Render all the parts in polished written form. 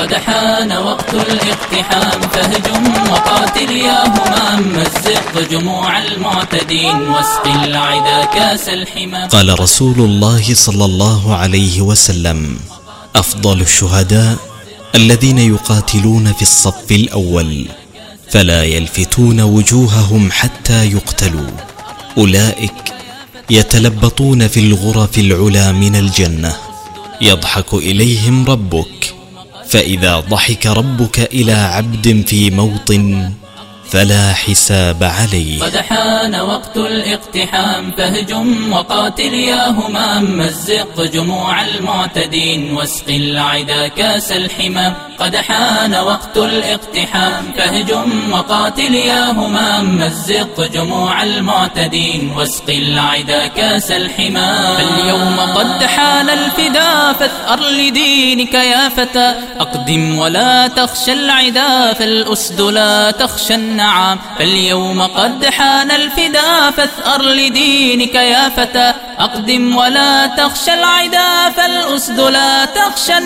قد حان وقت الاقتحام فهجم وقاتل يا همام، مزق جموع المعتدين واسق العدا كاس الحمام. قال رسول الله صلى الله عليه وسلم: أفضل الشهداء الذين يقاتلون في الصف الأول فلا يلفتون وجوههم حتى يقتلوا، أولئك يتلبطون في الغرف العلا من الجنة، يضحك إليهم ربك، فإذا ضحك ربك إلى عبد في موطن فلا حساب عليه. قد حان وقت الاقتحام فهجم وقاتل يا همام، مزق جموع المعتدين واسق العدا كاس الحمام. قد حان وقت الاقتحام فهجم وقاتل يا همام، مزق جموع المعتدين واسق العدا كاس الحمام. فاليوم قد حان الفدا فاثأر لدينك يا فتى، أقدم ولا تخشى العدا فالأسد لا تخشى النعام. فاليوم قد حان الفدا فاثأر لدينك يا فتى، أقدم ولا تخشى العدا فالأسد لا تخشى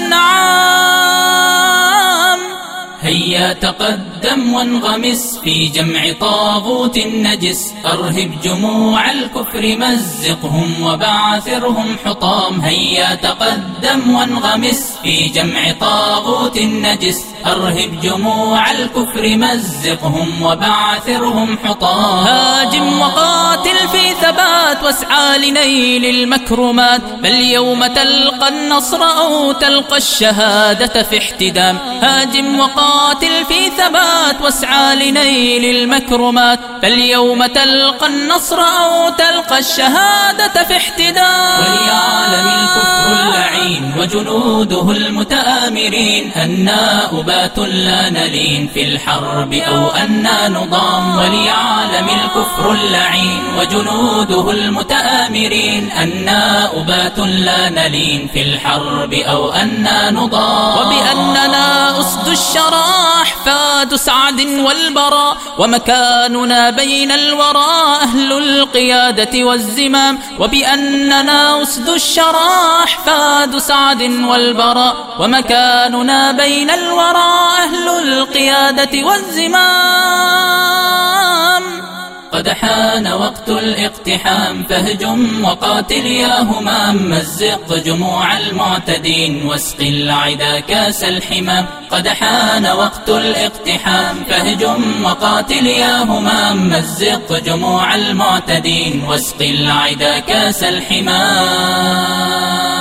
النعام. هيا تقدم وانغمس في جمع طاغوت نجس، أرهب جموع الكفر مزقهم وبعثرهم حطام. هيا تقدم وانغمس في جمع طاغوت نجس، أرهب جموع الكفر مزقهم وبعثرهم حطام. هاجم وقاتل في ثبات واسعى لنيل المكرمات، فاليوم تلقى النصر أو تلقى الشهادة في احتدام. هاجم وقاتل في ثبات واسعى لنيل المكرمات، فاليوم تلقى النصر أو تلقى الشهادة في احتدام. وليعلم الكفر اللعين وجنوده المتآمرين أنا أبات لا نلين في الحرب أو أنا نضام. وليعلم الكفر اللعين وجنوده المتآمرين أنا أبات لا نلين في الحرب أو أنا نضام. وبأننا أسد الشرى أحفاد سعد والبراء، ومكاننا بين الورى أهل القيادة والزمام. وبأننا أسد الشرى أحفاد سعد والبراء، ومكاننا بين الورى أهل القيادة والزمام. قد حان وقت الاقتحام فهجم وقاتل يا همام، مزق جموع المعتدين واسق العدا كاس الحمام. قد حان وقت الاقتحام فهجم وقاتل يا همام، مزق جموع المعتدين واسق العدا كاس الحمام.